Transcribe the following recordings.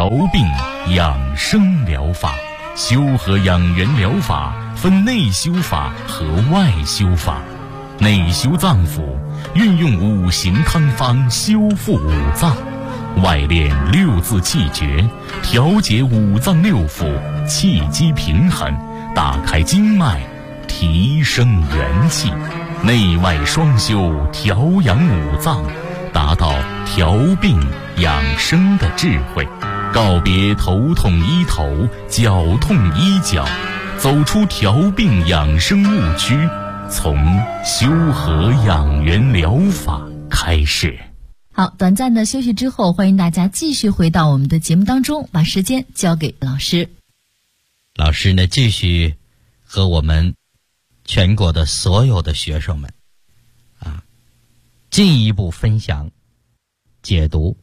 调病养生疗法。修和养元疗法分内修法和外修法。内修脏腑，运用五行汤方修复五脏；外练六字气诀，调节五脏六腑，气机平衡，打开经脉，提升元气。内外双修，调养五脏，达到调病养生的智慧。告别头痛医头，脚痛医脚，走出调病养生误区，从修和养元疗法开始。 好，短暂的休息之后，欢迎大家继续回到我们的节目当中，把时间交给老师。 老师呢，继续和我们全国的所有的学生们进一步分享解读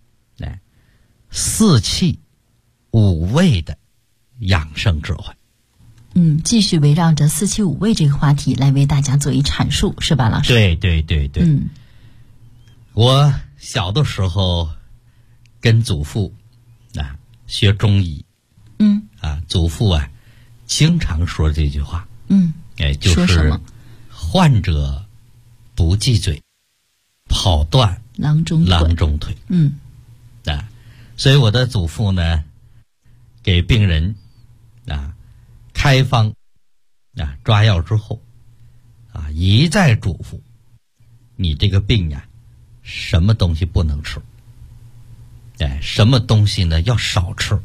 四气五味的养生智慧。 继续围绕着四气五味这个话题来为大家做一阐述，是吧，老师？ 对对对对。我小的时候跟祖父学中医，祖父经常说这句话，就是患者不忌嘴，跑断郎中腿。所以我的祖父呢，给病人开方抓药之后一再嘱咐你这个病什么东西不能吃，什么东西呢要少吃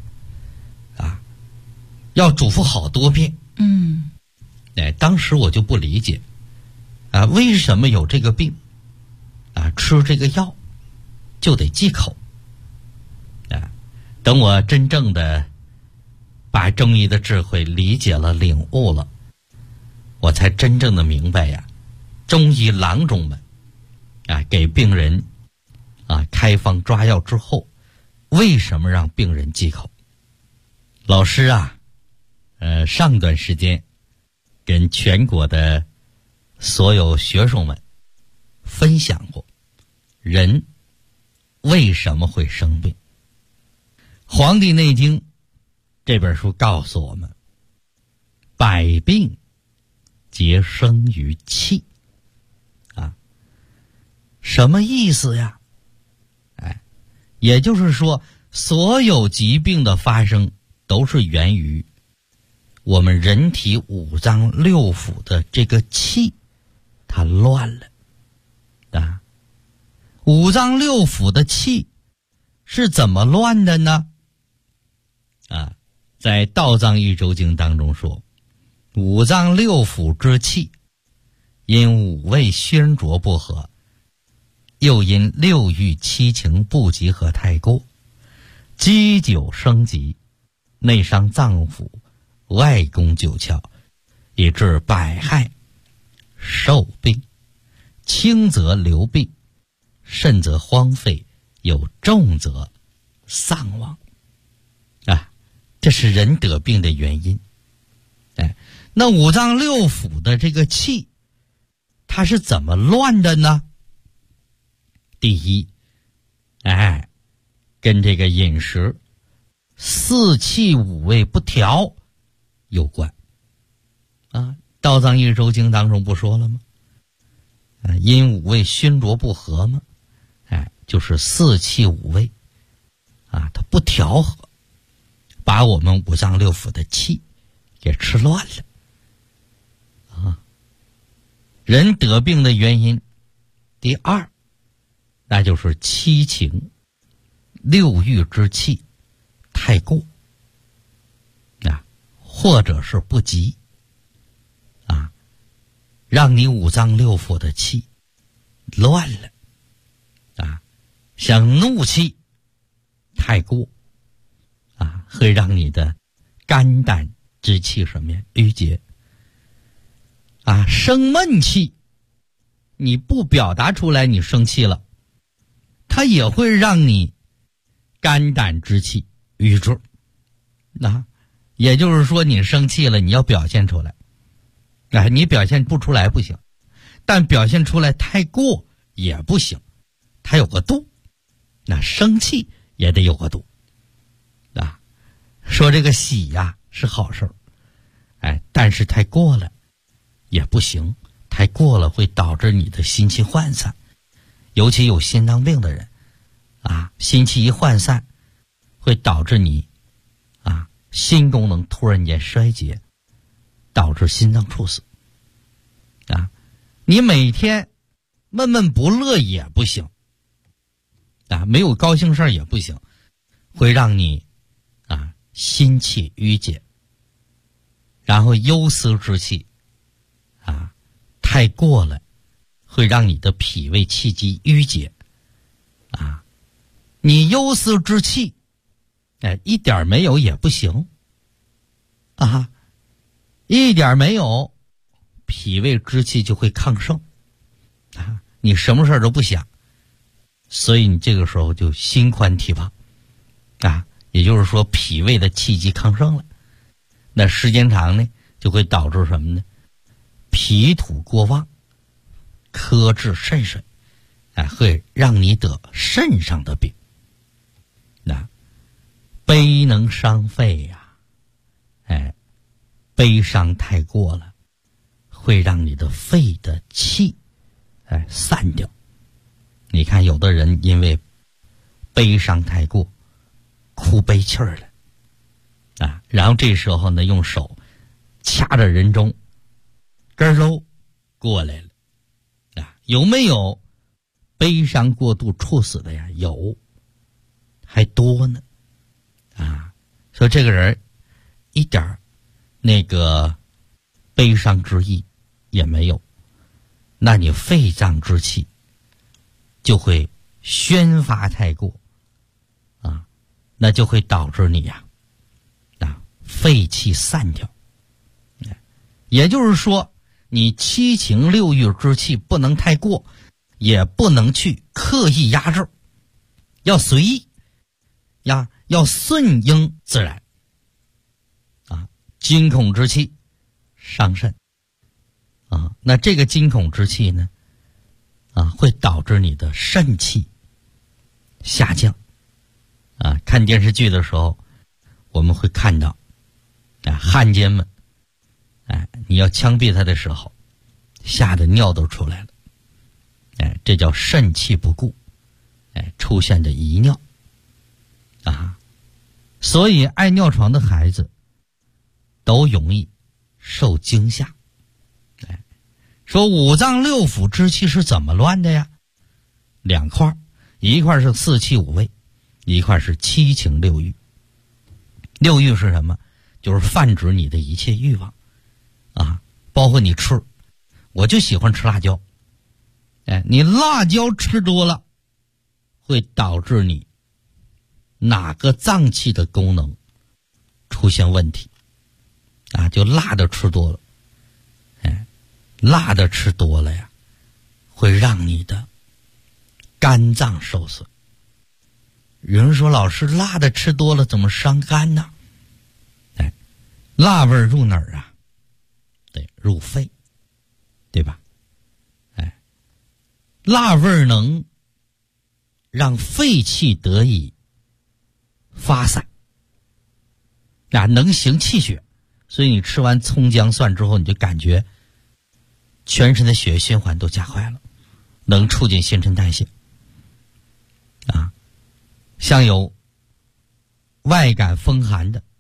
要嘱咐好多遍。当时我就不理解为什么有这个病吃这个药就得忌口。等我真正的把中医的智慧理解了领悟了，我才真正的明白中医郎中们给病人开方抓药之后为什么让病人忌口。老师上段时间跟全国的所有学生们分享过人为什么会生病。《黄帝内经》这本书告诉我们，百病皆生于气什么意思呀？也就是说，所有疾病的发生都是源于我们人体五脏六腑的这个气它乱了五脏六腑的气是怎么乱的呢？在《道藏一周经》当中说，五脏六腑之气因五味熏浊不和，又因六欲七情不集合太过，积久生疾，内伤脏腑，外攻九窍，以致百害受病，轻则流病，甚则荒废，有重则丧亡这是人得病的原因。那五脏六腑的这个气它是怎么乱的呢？第一跟这个饮食四气五味不调有关道藏一周经当中不说了吗？因五味熏浊不和吗？就是四气五味它不调和，把我们五脏六腑的气给吃乱了人得病的原因第二，那就是七情六欲之气太过或者是不及让你五脏六腑的气乱了像怒气太过会让你的肝胆之气什么呀郁结生闷气，你不表达出来你生气了，它也会让你肝胆之气郁滞也就是说你生气了你要表现出来你表现不出来不行，但表现出来太过也不行，它有个度，那生气也得有个度说这个喜呀是好事儿，但是太过了也不行，太过了会导致你的心气涣散，尤其有心脏病的人心气一涣散，会导致你心功能突然间衰竭，导致心脏猝死。你每天闷闷不乐也不行，没有高兴事儿也不行，会让你心气郁结，然后忧思之气太过了，会让你的脾胃气机郁结你忧思之气一点没有也不行一点没有，脾胃之气就会亢盛你什么事儿都不想，所以你这个时候就心宽体胖也就是说脾胃的气机亢盛了，那时间长呢就会导致什么呢？脾土过旺，苛致肾水会让你得肾上的病。悲能伤肺悲伤太过了会让你的肺的气散掉。你看有的人因为悲伤太过哭悲气儿了然后这时候呢用手掐着人中根喽过来了有没有悲伤过度猝死的呀？有，还多呢说这个人一点那个悲伤之意也没有，那你肺脏之气就会宣发太过那就会导致你肺气散掉。也就是说你七情六欲之气不能太过，也不能去刻意压制，要随意要顺应自然惊恐之气伤肾那这个惊恐之气呢会导致你的肾气下降看电视剧的时候我们会看到汉奸们你要枪毙他的时候吓得尿都出来了这叫肾气不固出现的遗尿所以爱尿床的孩子都容易受惊吓。说五脏六腑之气是怎么乱的呀？两块，一块是四气五味，一块是七情六欲。六欲是什么？就是泛指你的一切欲望包括你吃，我就喜欢吃辣椒你辣椒吃多了会导致你哪个脏器的功能出现问题就辣的吃多了辣的吃多了呀会让你的肝脏受损。有人说老师辣的吃多了怎么伤肝呢？辣味入哪儿对，入肺，对吧？辣味能让肺气得以发散能行气血，所以你吃完葱姜蒜之后你就感觉全身的血液循环都加快了，能促进新陈代谢像有外感风寒的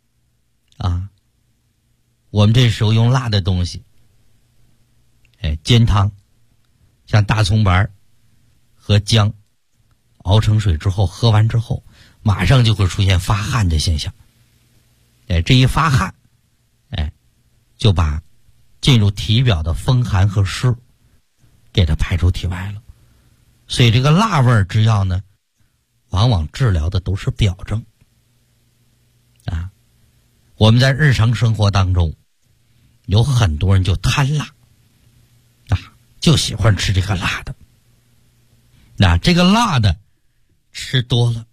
我们这时候用辣的东西煎汤，像大葱白和姜熬成水之后喝完之后马上就会出现发汗的现象这一发汗就把进入体表的风寒和湿给它排出体外了。所以这个辣味之药呢往往治疗的都是表症我们在日常生活当中有很多人就贪辣就喜欢吃这个辣的这个辣的吃多了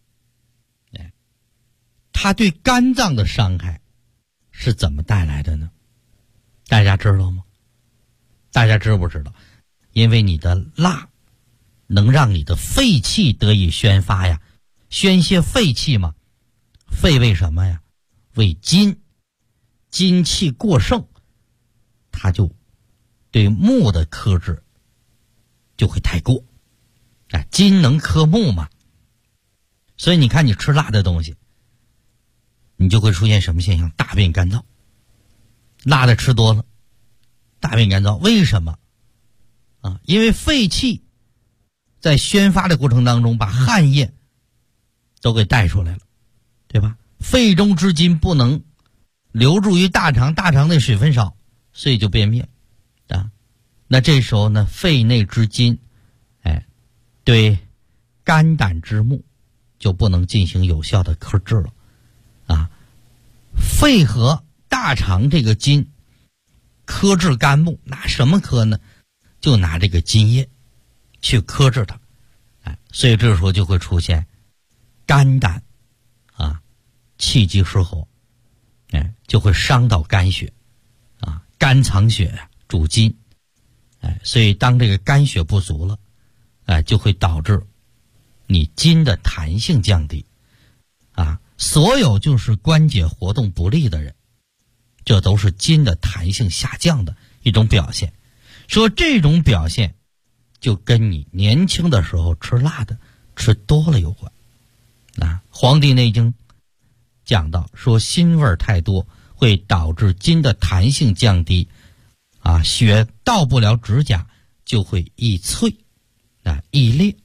它对肝脏的伤害是怎么带来的呢？大家知道吗？大家知不知道？因为你的辣能让你的肺气得以宣发呀，宣泄肺气嘛。肺为什么呀？ 为金，金气过盛，它就对木的克制就会太过。金能克木嘛，所以你看你吃辣的东西，你就会出现什么现象？大便干燥。辣的吃多了，大便干燥，为什么？因为肺气在宣发的过程当中把汗液都给带出来了，对吧？肺中之金不能流入于大肠，大肠内水分少，所以就便秘啊。那这时候呢，肺内之金对肝胆之木就不能进行有效的克制了啊。肺和大肠这个金克制肝木，拿什么克呢？就拿这个津液去克制它，所以这时候就会出现肝胆气机失衡，就会伤到肝血肝藏血主筋，所以当这个肝血不足了，就会导致你筋的弹性降低所有就是关节活动不利的人，这都是筋的弹性下降的一种表现。说这种表现就跟你年轻的时候吃辣的吃多了有关。黄帝内经讲到说辛味太多会导致筋的弹性降低血到不了指甲就会易脆易裂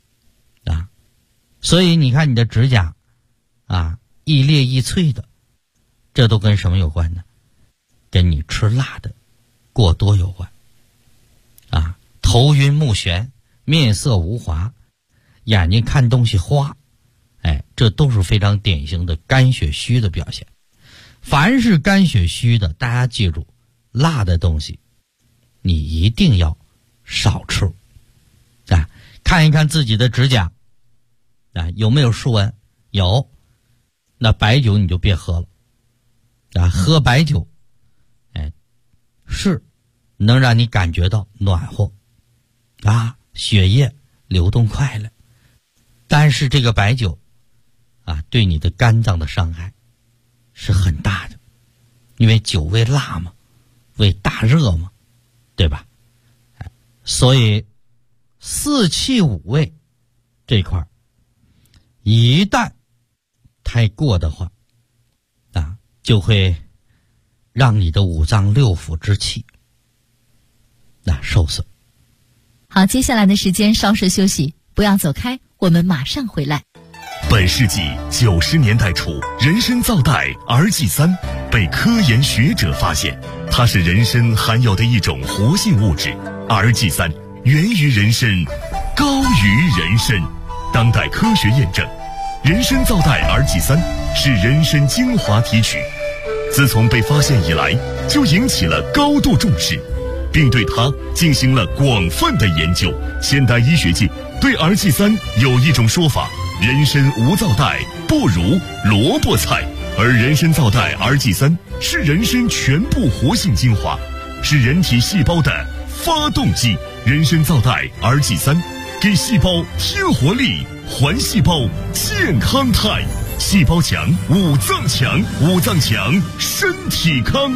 所以你看你的指甲易裂易脆的，这都跟什么有关呢？跟你吃辣的过多有关头晕目眩，面色无华，眼睛看东西花，这都是非常典型的肝血虚的表现。凡是肝血虚的，大家记住，辣的东西你一定要少吃看一看自己的指甲有没有竖纹，有，那白酒你就别喝了喝白酒是能让你感觉到暖和血液流动快了，但是这个白酒对你的肝脏的伤害是很大的，因为酒为辣嘛，为大热嘛，对吧？所以四气五味这块一旦太过的话就会让你的五脏六腑之气受损。 好，接下来的时间稍事休息，不要走开，我们马上回来。 本世纪90年代初，人参皂苷儿祭三被科研学者发现，它是人参含有的一种活性物质。儿祭三源于人参，高于人参。当代科学验证，人参皂苷儿祭三是人参精华提取，自从被发现以来，就引起了高度重视，并对它进行了广泛的研究。现代医学界对儿祭三有一种说法：人参无皂苷不如萝卜菜，而人参皂苷儿祭三是人参全部活性精华，是人体细胞的发动机。人参皂苷儿祭三给细胞添活力，还细胞健康态。细胞强，五脏强，五脏强，身体康。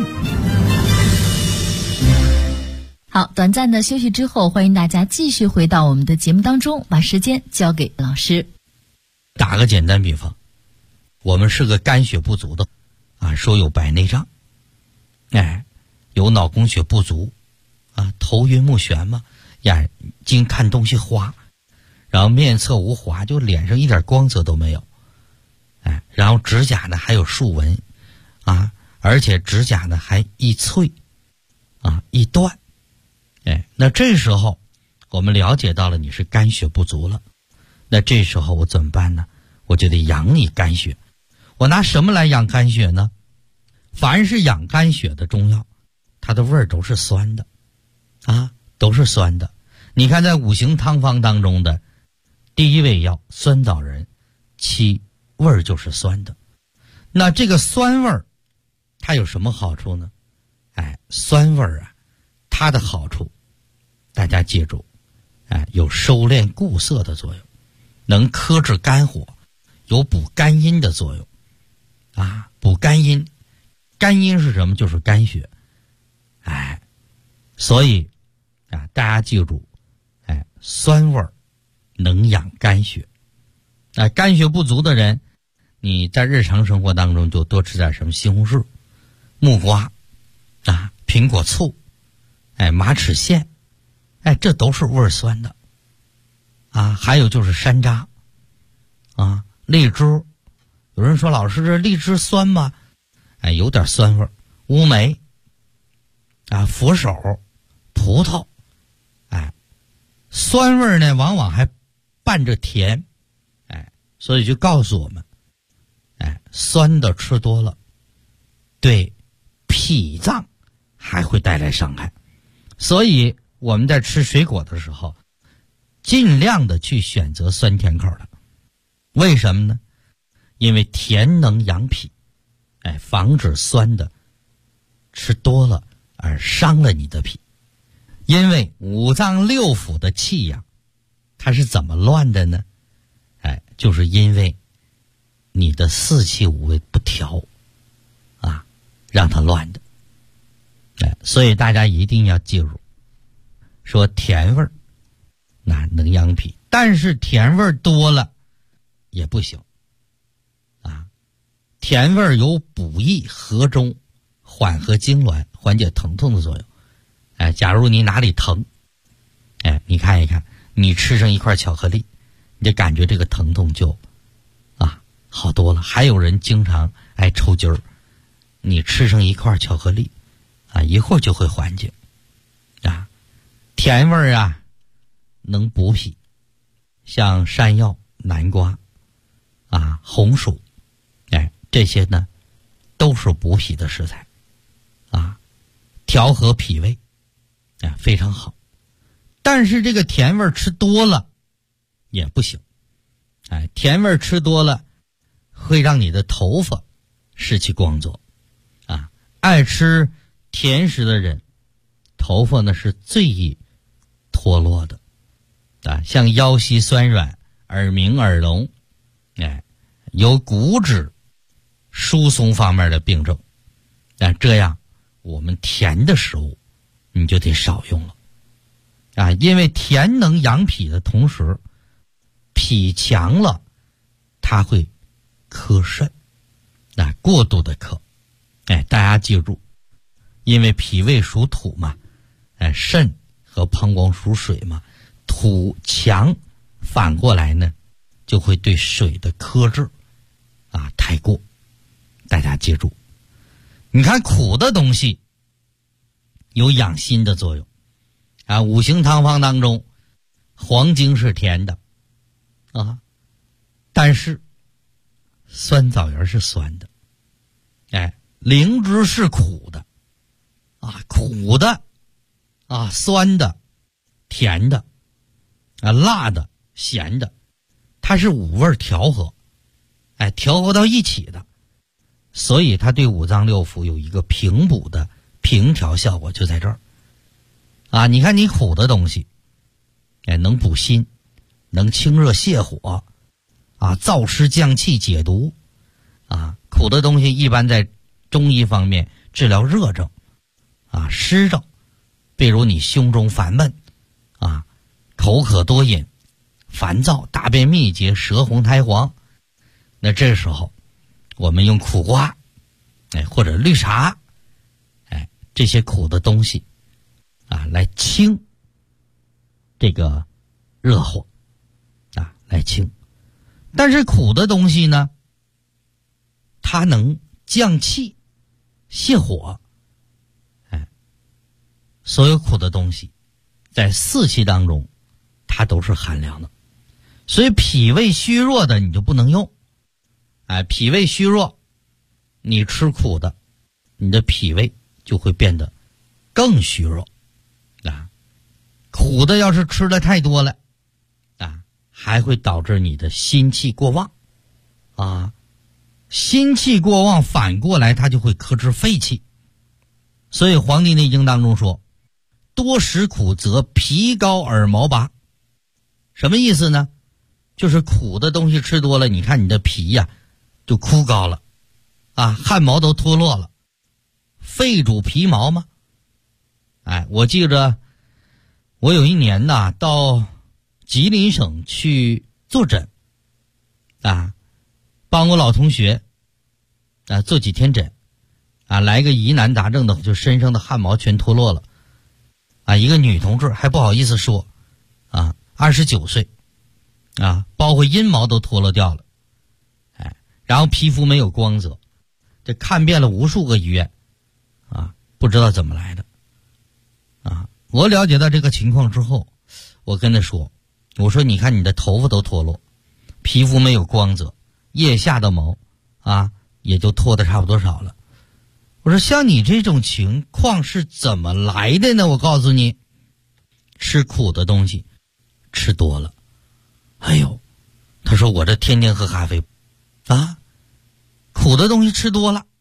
好，短暂的休息之后，欢迎大家继续回到我们的节目当中，把时间交给老师。 打个简单比方，我们是个肝血不足的说有白内障，有脑供血不足头晕目眩嘛，眼睛看东西花，然后面色无华，就脸上一点光泽都没有，然后指甲呢还有竖纹而且指甲呢还易脆易断，那这时候我们了解到了你是肝血不足了，那这时候我怎么办呢？我就得养你肝血。我拿什么来养肝血呢？凡是养肝血的中药，它的味儿都是酸的都是酸的。你看在五行汤方当中的第一味药酸枣仁，其味儿就是酸的。那这个酸味儿它有什么好处呢？酸味儿它的好处大家记住，有收敛固涩的作用，能克制肝火，有补肝阴的作用补肝阴。肝阴是什么？就是肝血。所以大家记住，酸味儿能养肝血。肝血不足的人，你在日常生活当中就多吃点什么西红柿、木瓜苹果醋，马齿苋，这都是味儿酸的。还有就是山楂，荔枝。有人说老师这荔枝酸吗？有点酸味儿。乌梅佛手、葡萄，酸味儿呢往往还伴着甜，所以就告诉我们，酸的吃多了对脾脏还会带来伤害。所以我们在吃水果的时候尽量的去选择酸甜口的。为什么呢？因为甜能养脾，防止酸的吃多了而伤了你的脾。因为五脏六腑的气呀，它是怎么乱的呢？就是因为你的四气五味不调让它乱的。所以大家一定要记住，说甜味儿能养脾，但是甜味儿多了也不行甜味儿有补益和中、缓和痉挛、缓解疼痛的作用。假如你哪里疼，你看一看，你吃上一块巧克力，你就感觉这个疼痛就好多了。还有人经常爱抽筋儿，你吃上一块巧克力一会儿就会缓解甜味儿能补脾，像山药、南瓜红薯这些呢都是补脾的食材调和脾胃非常好。但是这个甜味吃多了也不行甜味吃多了会让你的头发失去光泽爱吃甜食的人头发呢是最易脱落的像腰膝酸软、耳鸣、耳聋有骨质疏松方面的病症。这样我们甜的食物你就得少用了因为甜能养脾的同时，脾强了它会克肾过度的克大家记住，因为脾胃属土嘛肾和膀胱属水嘛，土强反过来呢就会对水的克制太过。大家记住，你看苦的东西有养心的作用五行汤方当中黄精是甜的但是酸枣仁是酸的灵芝是苦的苦的酸的、甜的辣的、咸的，它是五味调和调和到一起的，所以它对五脏六腑有一个平补的平调效果，就在这儿你看你苦的东西能补心，能清热泻火燥湿降气解毒苦的东西一般在中医方面治疗热症湿症，比如你胸中烦闷口渴多饮、烦躁、大便秘结、舌红苔黄，那这时候我们用苦瓜或者绿茶这些苦的东西来清这个热火来清。但是苦的东西呢，它能降气泻火所有苦的东西在四气当中它都是寒凉的，所以脾胃虚弱的你就不能用脾胃虚弱你吃苦的，你的脾胃就会变得更虚弱苦的要是吃的太多了还会导致你的心气过旺心气过旺反过来它就会克制肺气。所以《黄帝内经》当中说，多食苦则皮高而毛拔。什么意思呢？就是苦的东西吃多了，你看你的皮就枯槁了汗毛都脱落了。肺主皮毛吗？我记着我有一年呐到吉林省去坐诊帮我老同学做几天诊来个疑难杂症的，就身上的汗毛全脱落了一个女同志还不好意思说29岁包括阴毛都脱落掉了然后皮肤没有光泽，这看遍了无数个医院不知道怎么来的我了解到这个情况之后，我跟他说，我说你看你的头发都脱落，皮肤没有光泽，腋下的毛也就脱得差不多少了。我说像你这种情况是怎么来的呢？我告诉你，吃苦的东西吃多了。他说我这天天喝咖啡苦的东西吃多了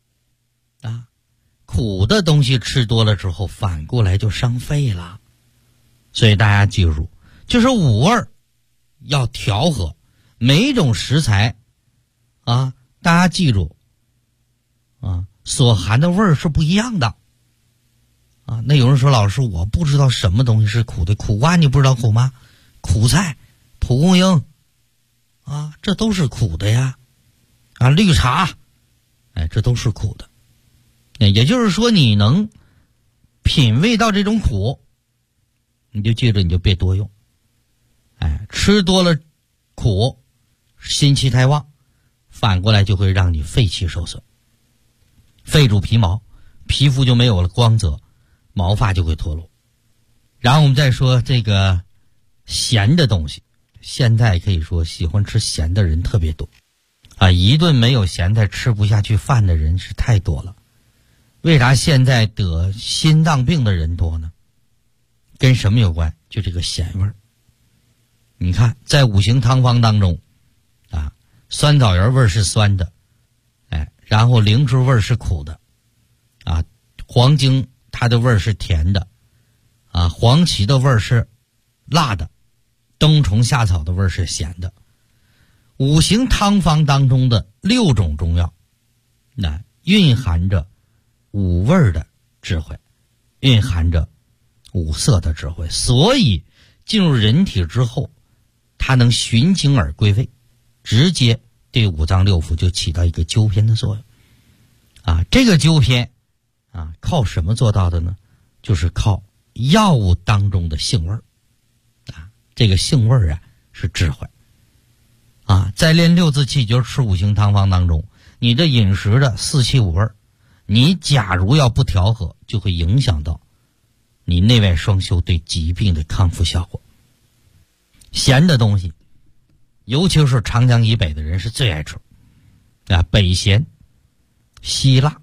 苦的东西吃多了之后反过来就伤肺了。所以大家记住，就是五味要调和，每一种食材大家记住所含的味儿是不一样的那有人说老师我不知道什么东西是苦的，苦瓜你不知道苦吗？苦菜、蒲公英这都是苦的呀绿茶这都是苦的。也就是说你能品味到这种苦，你就记着你就别多用吃多了苦心气太旺，反过来就会让你肺气受损。肺主皮毛，皮肤就没有了光泽，毛发就会脱落。然后我们再说这个咸的东西，现在可以说喜欢吃咸的人特别多一顿没有咸菜吃不下去饭的人是太多了。为啥现在得心脏病的人多呢？跟什么有关？就这个咸味儿。你看在五行汤方当中酸枣仁味儿是酸的然后灵芝味儿是苦的黄精它的味儿是甜的黄芪的味儿是辣的，冬虫夏草的味儿是咸的。五行汤方当中的6种中药蕴含着五味的智慧，蕴含着五色的智慧，所以进入人体之后它能循经而归位，直接对五脏六腑就起到一个纠偏的作用这个纠偏靠什么做到的呢？就是靠药物当中的性味这个性味是智慧在练6字气就是吃五行汤方当中，你的饮食的4气5味，你假如要不调和，就会影响到你内外双修对疾病的康复效果。咸的东西尤其是长江以北的人是最爱吃北咸西辣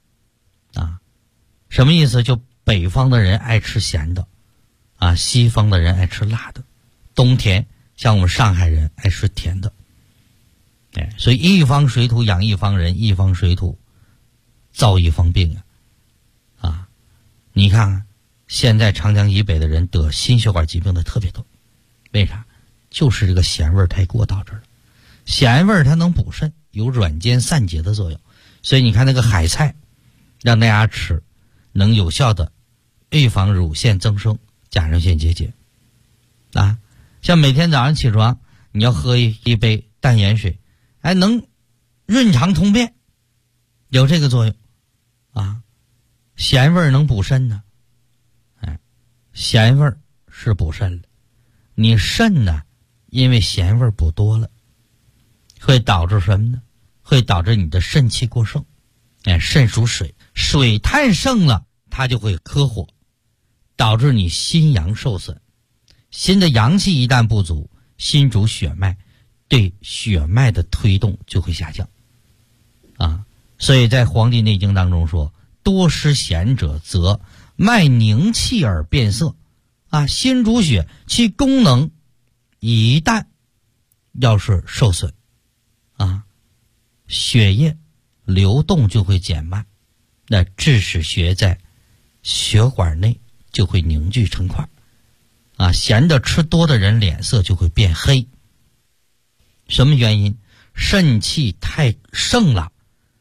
什么意思？就北方的人爱吃咸的西方的人爱吃辣的，冬天像我们上海人爱吃甜的所以一方水土养一方人，一方水土造一方病你看现在长江以北的人得心血管疾病的特别多，为啥？就是这个咸味太过导致了。咸味它能补肾，有软坚散结的作用，所以你看那个海菜让大家吃，能有效的预防乳腺增生、甲状腺结节像每天早上起床你要喝一杯淡盐水能润肠通便，有这个作用咸味能补肾呢咸味是补肾的，你肾呢因为咸味补多了会导致什么呢？会导致你的肾气过剩肾属水，水太盛了它就会克火，导致你心阳受损。心的阳气一旦不足，心主血脉，对血脉的推动就会下降所以在《黄帝内经》当中说，多失咸者则脉凝气而变色心主血，其功能一旦要是受损血液流动就会减慢，那致使血在血管内就会凝聚成块咸的吃多的人脸色就会变黑。什么原因？肾气太盛了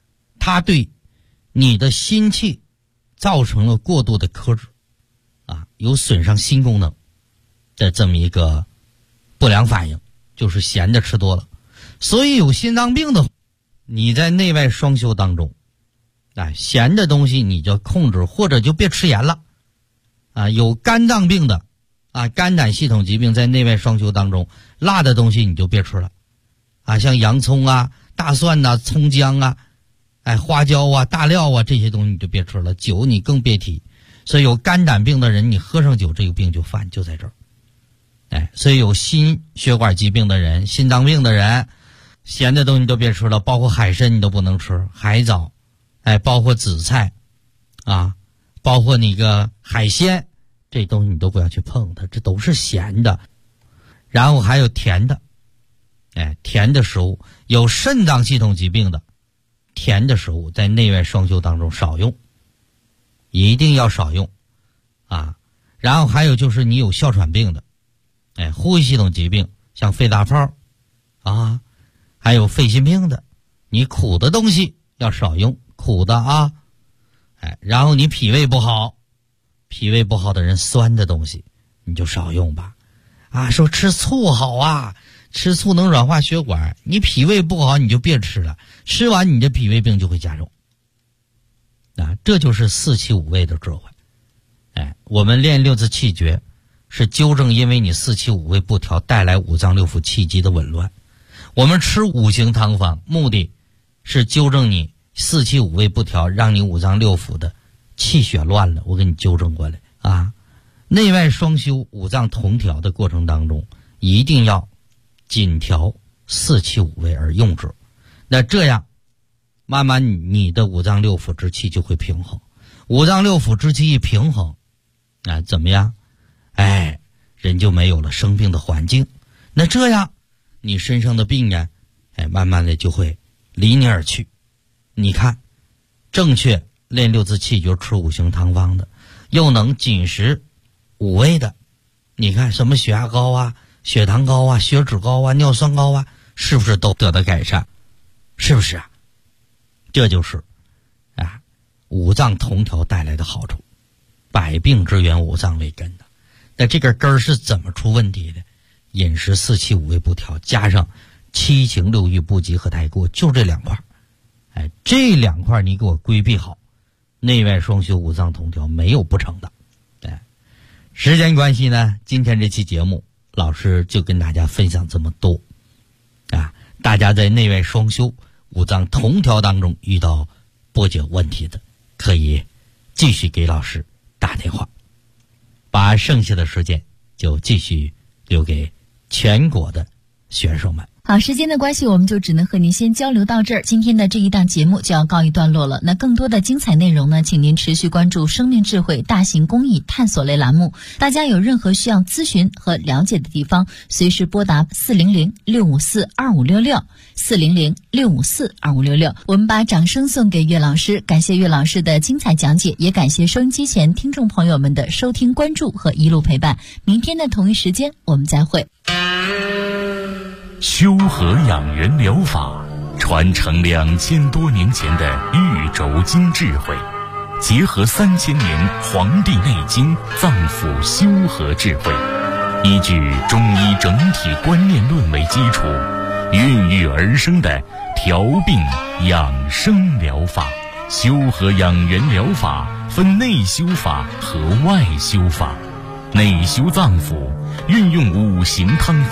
它对你的心气造成了过度的克制有损伤心功能的这么一个不良反应，就是咸的吃多了。所以有心脏病的，你在内外双修当中咸的东西你就控制，或者就别吃盐了有肝脏病的肝胆系统疾病，在内外双修当中，辣的东西你就别吃了像洋葱大蒜葱姜花椒大料这些东西你就别吃了，酒你更别提。所以有肝胆病的人，你喝上酒，这个病就犯，就在这儿所以有心血管疾病的人，心脏病的人，咸的东西都别吃了，包括海参你都不能吃，海藻包括紫菜包括那个海鲜，这东西你都不要去碰它，这都是咸的。然后还有甜的甜的食物，有肾脏系统疾病的甜的食物在内外双修当中少用，一定要少用然后还有就是你有哮喘病的呼吸系统疾病，像肺大泡还有肺心病的，你苦的东西要少用，苦的然后你脾胃不好的人，酸的东西你就少用吧说吃醋好吃醋能软化血管，你脾胃不好你就别吃了，吃完你的脾胃病就会加重这就是四气五味的智慧我们练六字气诀是纠正因为你四气五味不调带来五脏六腑气机的紊乱，我们吃五行汤方目的是纠正你四气五味不调，让你五脏六腑的气血乱了，我给你纠正过来内外双修五脏同调的过程当中，一定要紧调四气五味而用之，那这样慢慢你的五脏六腑之气就会平衡，五脏六腑之气一平衡怎么样人就没有了生病的环境，那这样你身上的病慢慢的就会离你而去。你看正确练六字气诀吃五行汤方的，又能紧实五味的，你看什么血压高血糖高血脂高尿酸高是不是都得到改善？是不是这就是五脏同调带来的好处，百病之源五脏为根的。那这个根儿是怎么出问题的？饮食四气五味不调，加上七情六欲不及和太过，就这两块这两块你给我规避好，内外双修五脏同调没有不成的时间关系呢，今天这期节目老师就跟大家分享这么多大家在内外双修五脏同调当中遇到不解问题的，可以继续给老师打电话，把剩下的时间就继续留给全国的选手们。 好，时间的关系，我们就只能和您先交流到这儿。今天的这一档节目就要告一段落了。那更多的精彩内容呢，请您持续关注生命智慧大型公益探索类栏目。大家有任何需要咨询和了解的地方，随时拨打400-654-2566，400-654-2566。我们把掌声送给岳老师，感谢岳老师的精彩讲解，也感谢收音机前听众朋友们的收听关注和一路陪伴。明天的同一时间我们再会。 修和养元疗法传承2000多年前的玉轴经智慧，结合3000年《黄帝内经》脏腑修和智慧，依据中医整体观念论为基础，孕育而生的调病养生疗法。修和养元疗法分内修法和外修法，内修脏腑运用五行汤